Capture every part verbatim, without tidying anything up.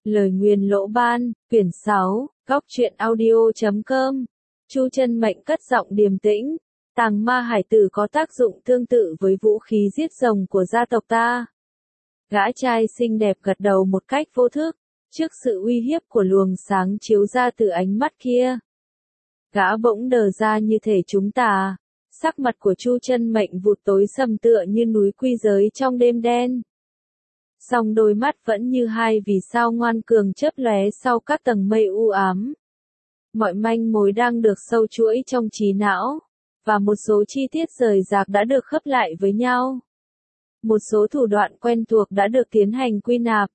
Lời nguyền lỗ ban, quyển sáu, góc truyện audio chấm com. Chu Chân Mệnh cất giọng điềm tĩnh, tàng ma hải tử có tác dụng tương tự với vũ khí giết rồng của gia tộc ta. Gã trai xinh đẹp gật đầu một cách vô thức, trước sự uy hiếp của luồng sáng chiếu ra từ ánh mắt kia. Gã bỗng đờ ra như thể chúng ta, sắc mặt của Chu Chân Mệnh vụt tối sầm tựa như núi quy giới trong đêm đen. Song đôi mắt vẫn như hai vì sao ngoan cường chớp lóe sau các tầng mây u ám. Mọi manh mối đang được sâu chuỗi trong trí não, và một số chi tiết rời rạc đã được khớp lại với nhau. Một số thủ đoạn quen thuộc đã được tiến hành quy nạp.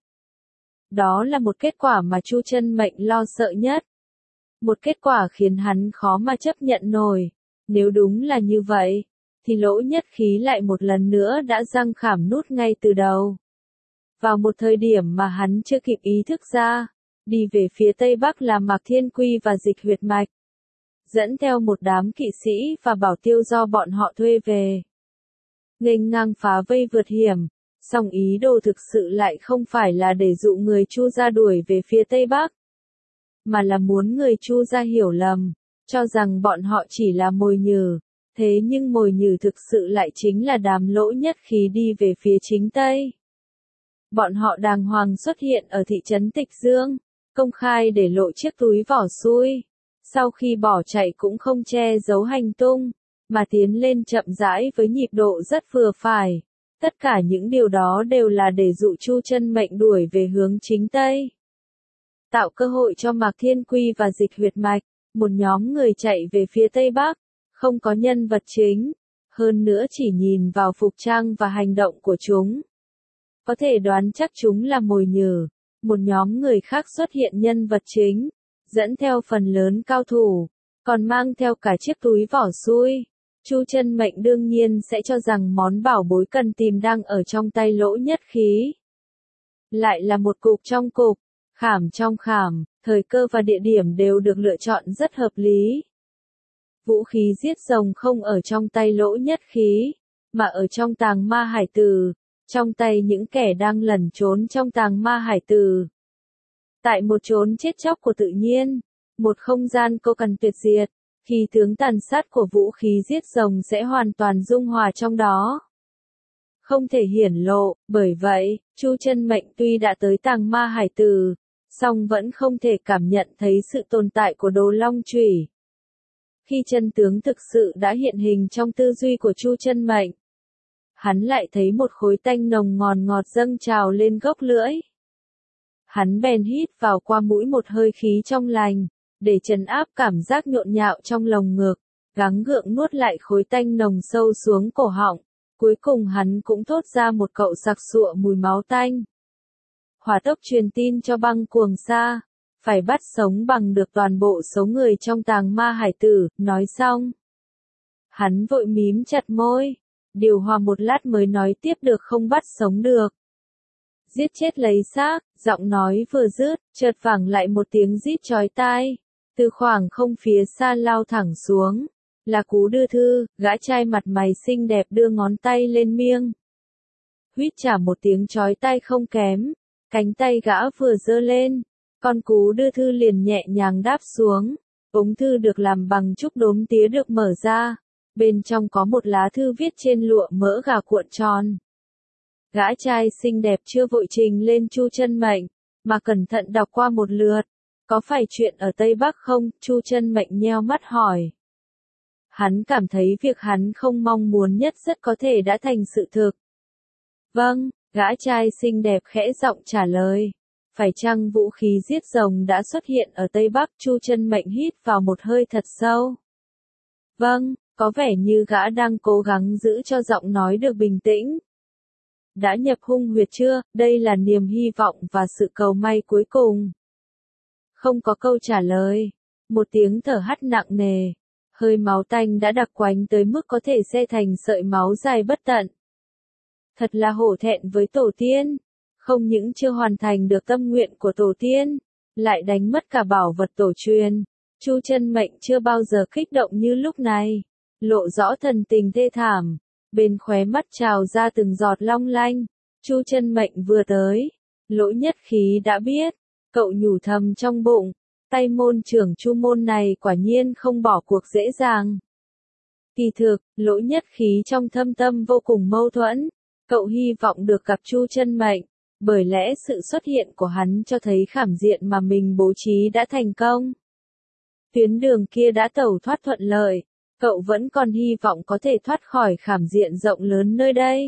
Đó là một kết quả mà Chu Chân Mệnh lo sợ nhất. Một kết quả khiến hắn khó mà chấp nhận nổi. Nếu đúng là như vậy, thì lỗ nhất khí lại một lần nữa đã giăng khảm nút ngay từ đầu. Vào một thời điểm mà hắn chưa kịp ý thức ra, đi về phía tây bắc là Mạc Thiên Quy và Dịch Huyệt Mạch, dẫn theo một đám kỵ sĩ và bảo tiêu do bọn họ thuê về. Nghênh ngang phá vây vượt hiểm, song ý đồ thực sự lại không phải là để dụ người Chu gia đuổi về phía tây bắc, mà là muốn người Chu gia hiểu lầm, cho rằng bọn họ chỉ là mồi nhử, thế nhưng mồi nhử thực sự lại chính là đám lỗ nhất khí đi về phía chính tây. Bọn họ đàng hoàng xuất hiện ở thị trấn Tịch Dương, công khai để lộ chiếc túi vỏ xui. Sau khi bỏ chạy cũng không che giấu hành tung, mà tiến lên chậm rãi với nhịp độ rất vừa phải. Tất cả những điều đó đều là để dụ Chu Chân Mệnh đuổi về hướng chính Tây. Tạo cơ hội cho Mạc Thiên Quy và Dịch Huyệt Mạch, một nhóm người chạy về phía Tây Bắc, không có nhân vật chính, hơn nữa chỉ nhìn vào phục trang và hành động của chúng. Có thể đoán chắc chúng là mồi nhử. Một nhóm người khác xuất hiện nhân vật chính, dẫn theo phần lớn cao thủ, còn mang theo cả chiếc túi vỏ xui. Chu Chân Mệnh đương nhiên sẽ cho rằng món bảo bối cần tìm đang ở trong tay lỗ nhất khí. Lại là một cục trong cục, khảm trong khảm, thời cơ và địa điểm đều được lựa chọn rất hợp lý. Vũ khí giết rồng không ở trong tay lỗ nhất khí, mà ở trong tàng ma hải tử. Trong tay những kẻ đang lẩn trốn trong tàng ma hải tử. Tại một chốn chết chóc của tự nhiên, một không gian cô cần tuyệt diệt, khi tướng tàn sát của vũ khí giết rồng sẽ hoàn toàn dung hòa trong đó. Không thể hiển lộ, bởi vậy, Chu Chân Mệnh tuy đã tới tàng ma hải tử, song vẫn không thể cảm nhận thấy sự tồn tại của đồ long chủy. Khi chân tướng thực sự đã hiện hình trong tư duy của Chu Chân Mệnh, hắn lại thấy một khối tanh nồng ngọt ngọt dâng trào lên gốc lưỡi. Hắn bèn hít vào qua mũi một hơi khí trong lành, để trấn áp cảm giác nhộn nhạo trong lồng ngực, gắng gượng nuốt lại khối tanh nồng sâu xuống cổ họng. Cuối cùng hắn cũng thốt ra một cậu sặc sụa mùi máu tanh. Hỏa tốc truyền tin cho Băng Cuồng Sa, phải bắt sống bằng được toàn bộ số người trong tàng ma hải tử. Nói xong, hắn vội mím chặt môi. Điều hòa một lát mới nói tiếp được không bắt sống được. Giết chết lấy xác, giọng nói vừa dứt, chợt vẳng lại một tiếng rít chói tai. Từ khoảng không phía xa lao thẳng xuống. Là Cú Đưa Thư, gã trai mặt mày xinh đẹp đưa ngón tay lên miệng. Huýt trả một tiếng chói tai không kém. Cánh tay gã vừa giơ lên, con Cú Đưa Thư liền nhẹ nhàng đáp xuống. Ống thư được làm bằng trúc đốm tía được mở ra. Bên trong có một lá thư viết trên lụa mỡ gà cuộn tròn. Gã trai xinh đẹp chưa vội trình lên Chu Chân Mệnh, mà cẩn thận đọc qua một lượt. Có phải chuyện ở Tây Bắc không? Chu Chân Mệnh nheo mắt hỏi. Hắn cảm thấy việc hắn không mong muốn nhất rất có thể đã thành sự thực. Vâng, gã trai xinh đẹp khẽ giọng trả lời. Phải chăng vũ khí giết rồng đã xuất hiện ở Tây Bắc? Chu Chân Mệnh hít vào một hơi thật sâu. Vâng. Có vẻ như gã đang cố gắng giữ cho giọng nói được bình tĩnh. Đã nhập hung huyệt chưa? Đây là niềm hy vọng và sự cầu may cuối cùng. Không có câu trả lời. Một tiếng thở hắt nặng nề. Hơi máu tanh đã đặc quánh tới mức có thể xe thành sợi máu dài bất tận. Thật là hổ thẹn với tổ tiên. Không những chưa hoàn thành được tâm nguyện của tổ tiên, lại đánh mất cả bảo vật tổ truyền. Chu Chân Mệnh chưa bao giờ kích động như lúc này. Lộ rõ thần tình thê thảm, bên khóe mắt trào ra từng giọt long lanh. Chu Chân Mệnh vừa tới, lỗ nhất khí đã biết, Cậu nhủ thầm trong bụng, tay môn trưởng Chu môn này quả nhiên không bỏ cuộc dễ dàng. Kỳ thực, Lỗ Nhất Khí trong thâm tâm vô cùng mâu thuẫn, cậu hy vọng được gặp Chu Chân Mệnh, bởi lẽ sự xuất hiện của hắn cho thấy khảm diện mà mình bố trí đã thành công. Tuyến đường kia đã tẩu thoát thuận lợi, cậu vẫn còn hy vọng có thể thoát khỏi khảm diện rộng lớn nơi đây.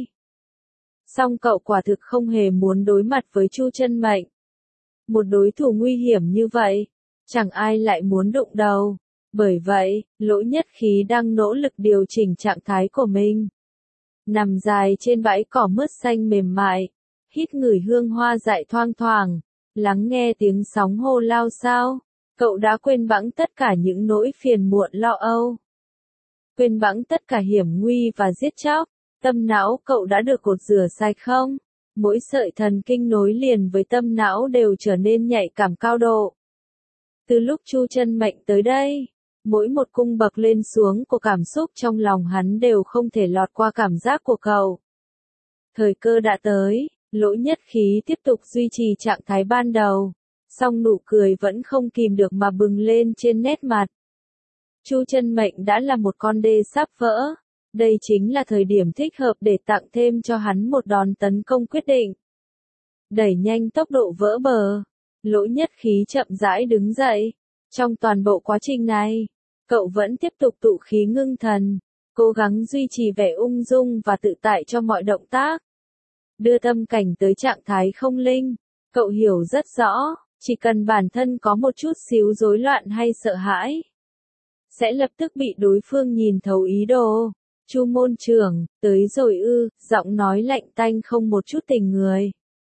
Song cậu quả thực không hề muốn đối mặt với Chu Chân Mệnh. Một đối thủ nguy hiểm như vậy, chẳng ai lại muốn đụng đầu. Bởi vậy, Lỗ Nhất Khí đang nỗ lực điều chỉnh trạng thái của mình. Nằm dài trên bãi cỏ mướt xanh mềm mại, hít ngửi hương hoa dại thoang thoảng, lắng nghe tiếng sóng hồ lao xao, cậu đã quên bẵng tất cả những nỗi phiền muộn lo âu. Quên bẵng tất cả hiểm nguy và giết chóc, tâm não cậu đã được cột rửa sạch không? Mỗi sợi thần kinh nối liền với tâm não đều trở nên nhạy cảm cao độ. Từ lúc Chu Chân Mệnh tới đây, mỗi một cung bậc lên xuống của cảm xúc trong lòng hắn đều không thể lọt qua cảm giác của cậu. Thời cơ đã tới, Lỗ Nhất Khí tiếp tục duy trì trạng thái ban đầu, song nụ cười vẫn không kìm được mà bừng lên trên nét mặt. Chu Chân Mệnh đã là một con đê sắp vỡ, đây chính là thời điểm thích hợp để tặng thêm cho hắn một đòn tấn công quyết định. Đẩy nhanh tốc độ vỡ bờ, Lỗ Nhất Khí chậm rãi đứng dậy. Trong toàn bộ quá trình này, cậu vẫn tiếp tục tụ khí ngưng thần, cố gắng duy trì vẻ ung dung và tự tại cho mọi động tác. Đưa tâm cảnh tới trạng thái không linh, cậu hiểu rất rõ, chỉ cần bản thân có một chút xíu rối loạn hay sợ hãi, sẽ lập tức bị đối phương nhìn thấu ý đồ. Chu môn trưởng, tới rồi ư, giọng nói lạnh tanh không một chút tình người.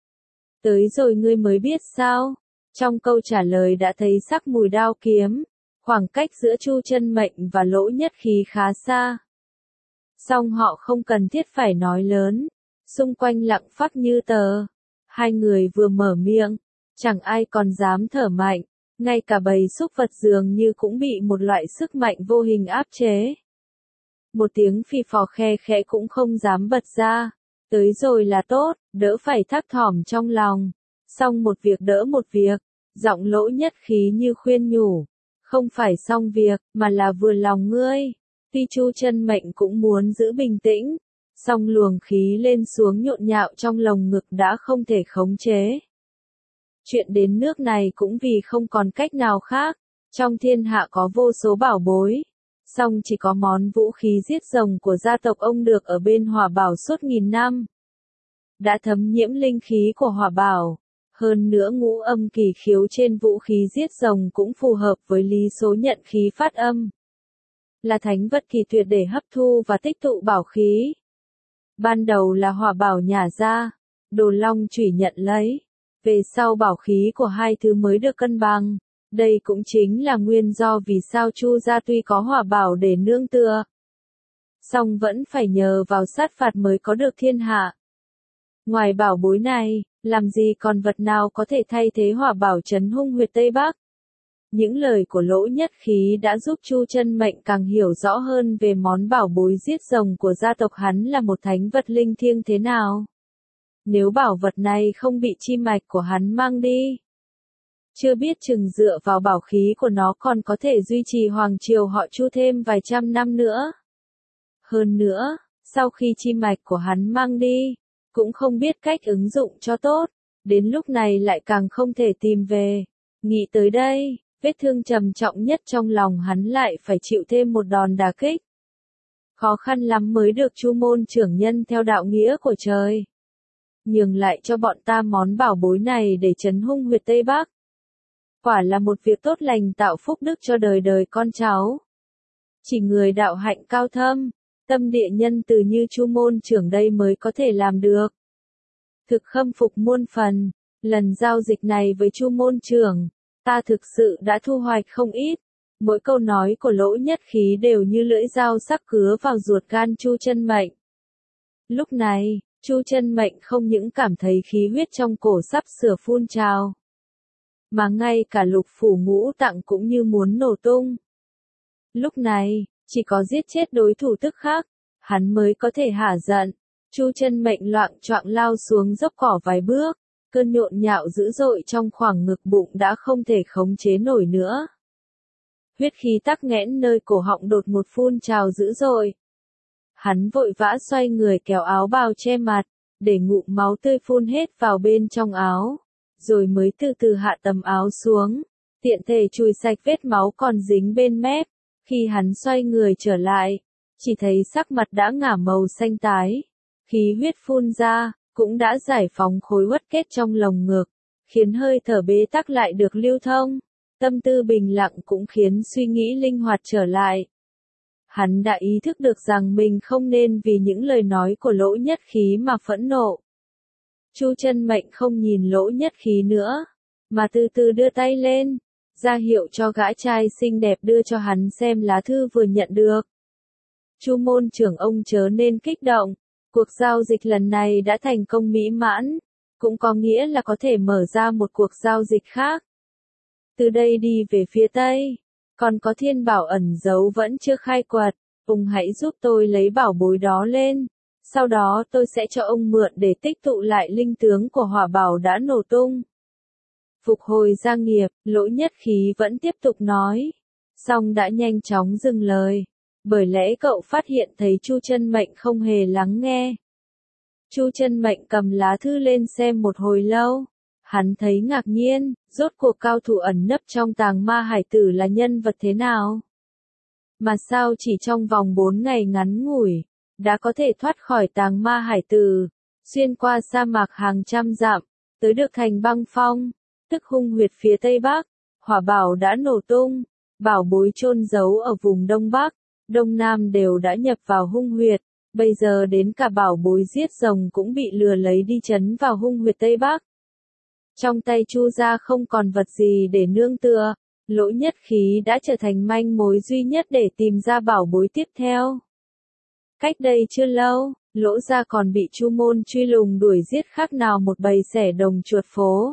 Tới rồi ngươi mới biết sao? Trong câu trả lời đã thấy sắc mùi đao kiếm, khoảng cách giữa Chu Chân Mệnh và Lỗ Nhất Khí khá xa. Song họ không cần thiết phải nói lớn, xung quanh lặng phắc như tờ. Hai người vừa mở miệng, chẳng ai còn dám thở mạnh, ngay cả bầy súc vật dường như cũng bị một loại sức mạnh vô hình áp chế. Một tiếng phì phò khe khẽ cũng không dám bật ra. Tới rồi là tốt, đỡ phải thấp thỏm trong lòng. Xong một việc đỡ một việc, giọng Lỗ Nhất Khí như khuyên nhủ. Không phải xong việc, mà là vừa lòng ngươi. Tuy Chu Chân Mệnh cũng muốn giữ bình tĩnh, song luồng khí lên xuống nhộn nhạo trong lồng ngực đã không thể khống chế. Chuyện đến nước này cũng vì không còn cách nào khác. Trong thiên hạ có vô số bảo bối, song chỉ có món vũ khí giết rồng của gia tộc ông được ở bên Hỏa Bảo suốt nghìn năm. Đã thấm nhiễm linh khí của Hỏa Bảo, hơn nữa ngũ âm kỳ khiếu trên vũ khí giết rồng cũng phù hợp với lý số nhận khí phát âm. Là thánh vật kỳ tuyệt để hấp thu và tích tụ bảo khí. Ban đầu là Hỏa Bảo nhả ra, Đồ Long Chủy nhận lấy, về sau bảo khí của hai thứ mới được cân bằng. Đây cũng chính là nguyên do vì sao Chu gia tuy có Hỏa Bảo để nương tựa, song vẫn phải nhờ vào sát phạt mới có được thiên hạ. Ngoài bảo bối này, làm gì còn vật nào có thể thay thế Hỏa Bảo trấn hung huyệt Tây Bắc? Những lời của Lỗ Nhất Khí đã giúp Chu Chân Mệnh càng hiểu rõ hơn về món bảo bối giết rồng của gia tộc hắn là một thánh vật linh thiêng thế nào. Nếu bảo vật này không bị chi mạch của hắn mang đi, chưa biết chừng dựa vào bảo khí của nó còn có thể duy trì hoàng triều họ Chu thêm vài trăm năm nữa. Hơn nữa, sau khi chi mạch của hắn mang đi, cũng không biết cách ứng dụng cho tốt, đến lúc này lại càng không thể tìm về. Nghĩ tới đây, vết thương trầm trọng nhất trong lòng hắn lại phải chịu thêm một đòn đả kích. Khó khăn lắm mới được Chu môn trưởng nhân theo đạo nghĩa của trời nhường lại cho bọn ta món bảo bối này để trấn hung huyệt Tây Bắc. Quả là một việc tốt lành tạo phúc đức cho đời đời con cháu. Chỉ người đạo hạnh cao thâm, tâm địa nhân từ như Chu môn trưởng đây mới có thể làm được. Thực khâm phục muôn phần, lần giao dịch này với Chu môn trưởng, ta thực sự đã thu hoạch không ít. Mỗi câu nói của Lỗ Nhất Khí đều như lưỡi dao sắc cứa vào ruột gan Chu Chân Mệnh. Lúc này, Chu Chân Mệnh không những cảm thấy khí huyết trong cổ sắp sửa phun trào, mà ngay cả lục phủ ngũ tạng cũng như muốn nổ tung. Lúc này, chỉ có giết chết đối thủ tức khắc, hắn mới có thể hả giận. Chu Chân Mệnh loạng choạng lao xuống dốc cỏ vài bước, cơn nhộn nhạo dữ dội trong khoảng ngực bụng đã không thể khống chế nổi nữa. Huyết khí tắc nghẽn nơi cổ họng đột ngột phun trào dữ dội. Hắn vội vã xoay người kéo áo bào che mặt, để ngụm máu tươi phun hết vào bên trong áo, rồi mới từ từ hạ tấm áo xuống, tiện thể chùi sạch vết máu còn dính bên mép. Khi hắn xoay người trở lại, chỉ thấy sắc mặt đã ngả màu xanh tái, khí huyết phun ra, cũng đã giải phóng khối uất kết trong lồng ngực, khiến hơi thở bế tắc lại được lưu thông, tâm tư bình lặng cũng khiến suy nghĩ linh hoạt trở lại. Hắn đã ý thức được rằng mình không nên vì những lời nói của Lỗ Nhất Khí mà phẫn nộ. Chu Chân Mệnh không nhìn Lỗ Nhất Khí nữa, mà từ từ đưa tay lên, ra hiệu cho gã trai xinh đẹp đưa cho hắn xem lá thư vừa nhận được. Chu môn trưởng ông chớ nên kích động, cuộc giao dịch lần này đã thành công mỹ mãn, cũng có nghĩa là có thể mở ra một cuộc giao dịch khác. Từ đây đi về phía Tây, còn có thiên bảo ẩn giấu vẫn chưa khai quật, ông hãy giúp tôi lấy bảo bối đó lên, sau đó tôi sẽ cho ông mượn để tích tụ lại linh tướng của hỏa bảo đã nổ tung. Phục hồi gia nghiệp, Lỗ Nhất Khí vẫn tiếp tục nói, song đã nhanh chóng dừng lời, bởi lẽ cậu phát hiện thấy Chu Chân Mệnh không hề lắng nghe. Chu Chân Mệnh cầm lá thư lên xem một hồi lâu, hắn thấy ngạc nhiên, rốt cuộc cao thủ ẩn nấp trong Tàng Ma Hải Tử là nhân vật thế nào? Mà sao chỉ trong vòng bốn ngày ngắn ngủi, đã có thể thoát khỏi Tàng Ma Hải Tử, xuyên qua sa mạc hàng trăm dặm, tới được thành Băng Phong, tức hung huyệt phía Tây Bắc, hỏa bảo đã nổ tung, bảo bối chôn giấu ở vùng Đông Bắc, Đông Nam đều đã nhập vào hung huyệt, bây giờ đến cả bảo bối giết rồng cũng bị lừa lấy đi trấn vào hung huyệt Tây Bắc. Trong tay Chu gia không còn vật gì để nương tựa, Lỗ Nhất Khí đã trở thành manh mối duy nhất để tìm ra bảo bối tiếp theo. Cách đây chưa lâu, Lỗ gia còn bị Chu môn truy lùng đuổi giết khác nào một bầy sẻ đồng chuột phố.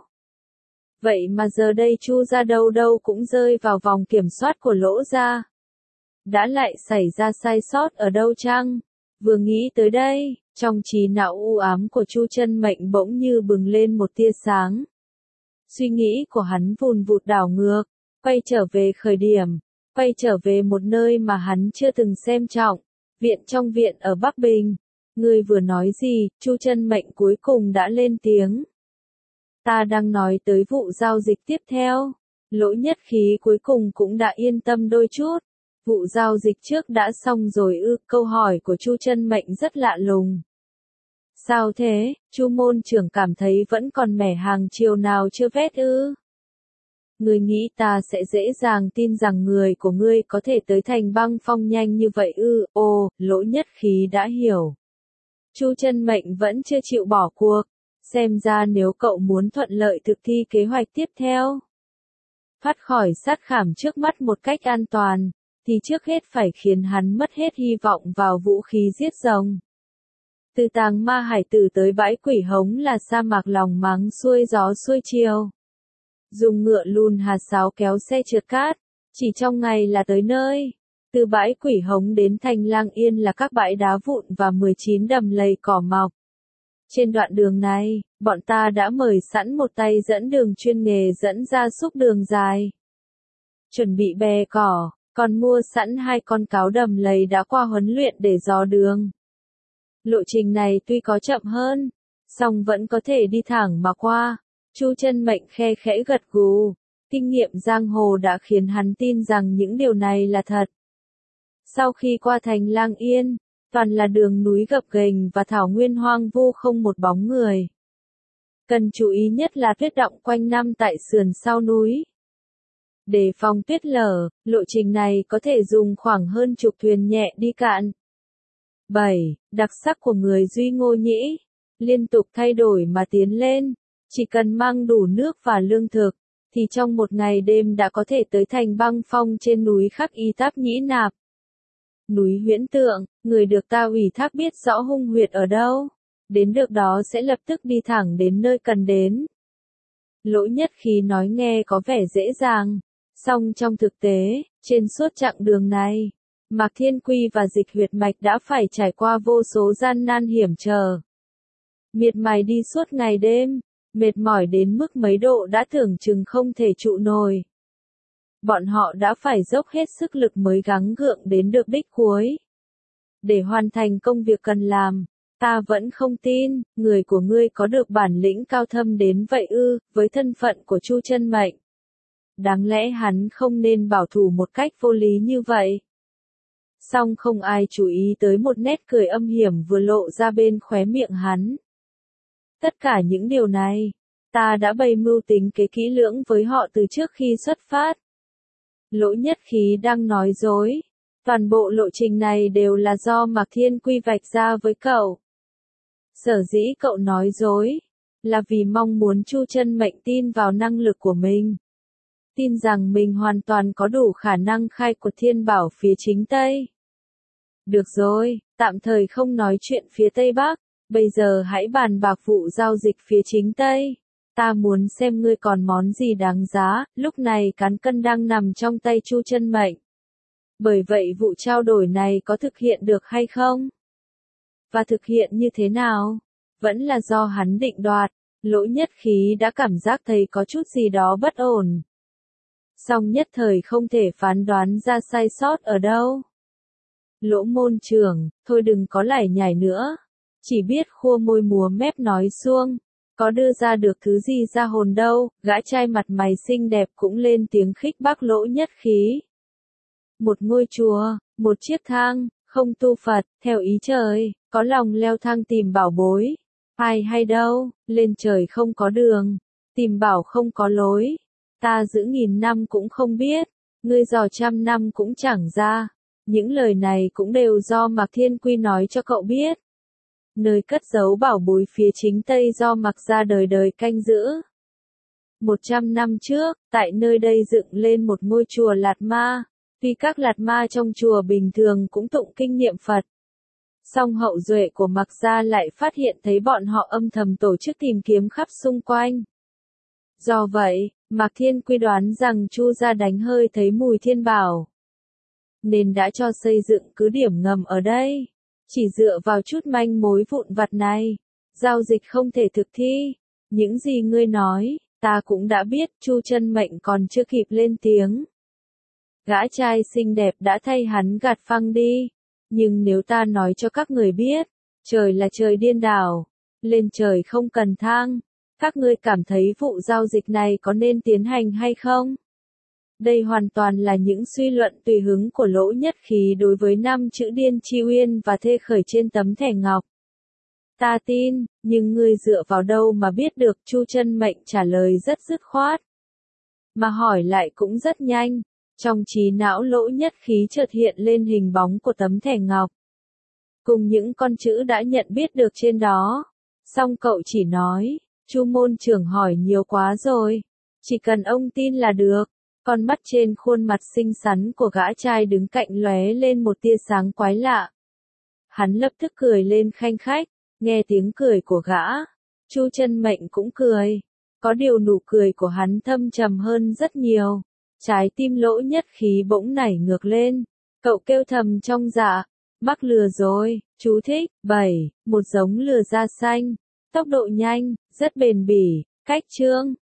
Vậy mà giờ đây Chu gia đâu đâu cũng rơi vào vòng kiểm soát của Lỗ gia. Đã lại xảy ra sai sót ở đâu chăng? Vừa nghĩ tới đây, trong trí não u ám của Chu Chân Mệnh bỗng như bừng lên một tia sáng. Suy nghĩ của hắn vùn vụt đảo ngược, quay trở về khởi điểm, quay trở về một nơi mà hắn chưa từng xem trọng, viện trong viện ở Bắc Bình. Ngươi vừa nói gì? Chu Chân Mệnh cuối cùng đã lên tiếng. Ta đang nói tới vụ giao dịch tiếp theo. Lỗ Nhất Khí cuối cùng cũng đã yên tâm đôi chút. Vụ giao dịch trước đã xong rồi ư? Câu hỏi của Chu Chân Mệnh rất lạ lùng. Sao thế? Chu môn trưởng cảm thấy vẫn còn mẻ hàng chiều nào chưa vét ư? Ngươi nghĩ ta sẽ dễ dàng tin rằng người của ngươi có thể tới thành Băng Phong nhanh như vậy ư? Ồ, Lỗ Nhất Khí đã hiểu. Chu Chân Mệnh vẫn chưa chịu bỏ cuộc. Xem ra nếu cậu muốn thuận lợi thực thi kế hoạch tiếp theo, thoát khỏi sát khảm trước mắt một cách an toàn, thì trước hết phải khiến hắn mất hết hy vọng vào vũ khí giết rồng. Từ Tàng Ma Hải Tử tới bãi Quỷ Hống là sa mạc lòng mắng xuôi gió xuôi chiều. Dùng ngựa lùn hạt sáo kéo xe trượt cát, chỉ trong ngày là tới nơi. Từ bãi Quỷ Hống đến thành Lang Yên là các bãi đá vụn và mười chín đầm lầy cỏ mọc. Trên đoạn đường này, bọn ta đã mời sẵn một tay dẫn đường chuyên nghề dẫn ra xúc đường dài. Chuẩn bị bè cỏ, còn mua sẵn hai con cáo đầm lầy đã qua huấn luyện để dò đường. Lộ trình này tuy có chậm hơn, song vẫn có thể đi thẳng mà qua. Chu Chân Mệnh khe khẽ gật gù, kinh nghiệm giang hồ đã khiến hắn tin rằng những điều này là thật. Sau khi qua thành Lang Yên, toàn là đường núi gập ghềnh và thảo nguyên hoang vu không một bóng người. Cần chú ý nhất là tuyết đọng quanh năm tại sườn sau núi. Để phòng tuyết lở, lộ trình này có thể dùng khoảng hơn chục thuyền nhẹ đi cạn. bảy. Đặc sắc của người Duy Ngô Nhĩ. Liên tục thay đổi mà tiến lên. Chỉ cần mang đủ nước và lương thực, thì trong một ngày đêm đã có thể tới thành Băng Phong trên núi Khắc Y Táp Nhĩ Nạp. Núi Huyễn Tượng, người được ta ủy thác biết rõ hung huyệt ở đâu. Đến được đó sẽ lập tức đi thẳng đến nơi cần đến. Lỗ Nhất Khí nói nghe có vẻ dễ dàng. Song trong thực tế, trên suốt chặng đường này, Mạc Thiên Quy và Dịch Huyệt Mạch đã phải trải qua vô số gian nan hiểm trở. Miệt mài đi suốt ngày đêm, Mệt mỏi đến mức mấy độ đã tưởng chừng không thể trụ nổi. Bọn họ đã phải dốc hết sức lực mới gắng gượng đến được đích cuối. Để hoàn thành công việc cần làm, ta vẫn không tin, người của ngươi có được bản lĩnh cao thâm đến vậy ư, với thân phận của Chu Chân Mệnh. Đáng lẽ hắn không nên bảo thủ một cách vô lý như vậy. Song không ai chú ý tới một nét cười âm hiểm vừa lộ ra bên khóe miệng hắn. Tất cả những điều này, ta đã bày mưu tính kế kỹ lưỡng với họ từ trước khi xuất phát. Lỗ Nhất Khí đang nói dối. Toàn bộ lộ trình này đều là do Mạc Thiên Quy vạch ra với cậu. Sở dĩ cậu nói dối, là vì mong muốn Chu Chân Mệnh tin vào năng lực của mình. Tin rằng mình hoàn toàn có đủ khả năng khai quật thiên bảo phía chính Tây. Được rồi, tạm thời không nói chuyện phía Tây Bắc, bây giờ hãy bàn bạc vụ giao dịch phía chính Tây. Ta muốn xem ngươi còn món gì đáng giá, lúc này cán cân đang nằm trong tay Chu Chân Mệnh. Bởi vậy vụ trao đổi này có thực hiện được hay không? Và thực hiện như thế nào? Vẫn là do hắn định đoạt. Lỗ Nhất Khí đã cảm giác thấy có chút gì đó bất ổn. Song nhất thời không thể phán đoán ra sai sót ở đâu. Lỗ môn trưởng, thôi đừng có lải nhải nữa. Chỉ biết khua môi múa mép nói suông. Có đưa ra được thứ gì ra hồn đâu, gã trai mặt mày xinh đẹp cũng lên tiếng khích bác Lỗ Nhất Khí. Một ngôi chùa, một chiếc thang, không tu Phật, theo ý trời, có lòng leo thang tìm bảo bối. Ai hay đâu, lên trời không có đường, tìm bảo không có lối. Ta giữ nghìn năm cũng không biết, ngươi dò trăm năm cũng chẳng ra. Những lời này cũng đều do Mạc Thiên Quy nói cho cậu biết. Nơi cất giấu bảo bối phía chính Tây do Mạc gia đời đời canh giữ. Một trăm năm trước, tại nơi đây dựng lên một ngôi chùa Lạt Ma. Tuy các Lạt Ma trong chùa bình thường cũng tụng kinh niệm Phật. Song hậu duệ của Mạc gia lại phát hiện thấy bọn họ âm thầm tổ chức tìm kiếm khắp xung quanh. Do vậy, Mạc Thiên Quy đoán rằng Chu gia đánh hơi thấy mùi thiên bảo. Nên đã cho xây dựng cứ điểm ngầm ở đây. Chỉ dựa vào chút manh mối vụn vặt này, giao dịch không thể thực thi. Những gì ngươi nói, ta cũng đã biết. Chu Chân Mệnh còn chưa kịp lên tiếng. Gã trai xinh đẹp đã thay hắn gạt phăng đi. Nhưng nếu ta nói cho các người biết, trời là trời điên đảo, lên trời không cần thang, các ngươi cảm thấy vụ giao dịch này có nên tiến hành hay không? Đây hoàn toàn là những suy luận tùy hứng của Lỗ Nhất Khí đối với năm chữ Điên Chi Uyên và thê khởi trên tấm thẻ ngọc. Ta tin, nhưng ngươi dựa vào đâu mà biết được? Chu Chân Mệnh trả lời rất dứt khoát. Mà hỏi lại cũng rất nhanh. Trong trí não Lỗ Nhất Khí chợt hiện lên hình bóng của tấm thẻ ngọc. Cùng những con chữ đã nhận biết được trên đó. Song cậu chỉ nói, Chu môn trưởng hỏi nhiều quá rồi. Chỉ cần ông tin là được. Con mắt trên khuôn mặt xinh xắn của gã trai đứng cạnh lóe lên một tia sáng quái lạ. Hắn lập tức cười lên khanh khách, nghe tiếng cười của gã. Chu Chân Mệnh cũng cười. Có điều nụ cười của hắn thâm trầm hơn rất nhiều. Trái tim Lỗ Nhất Khí bỗng nảy ngược lên. Cậu kêu thầm trong dạ. Mắc lừa rồi. Chú thích. bảy. Một giống lừa da xanh. Tốc độ nhanh, rất bền bỉ. Cách chương.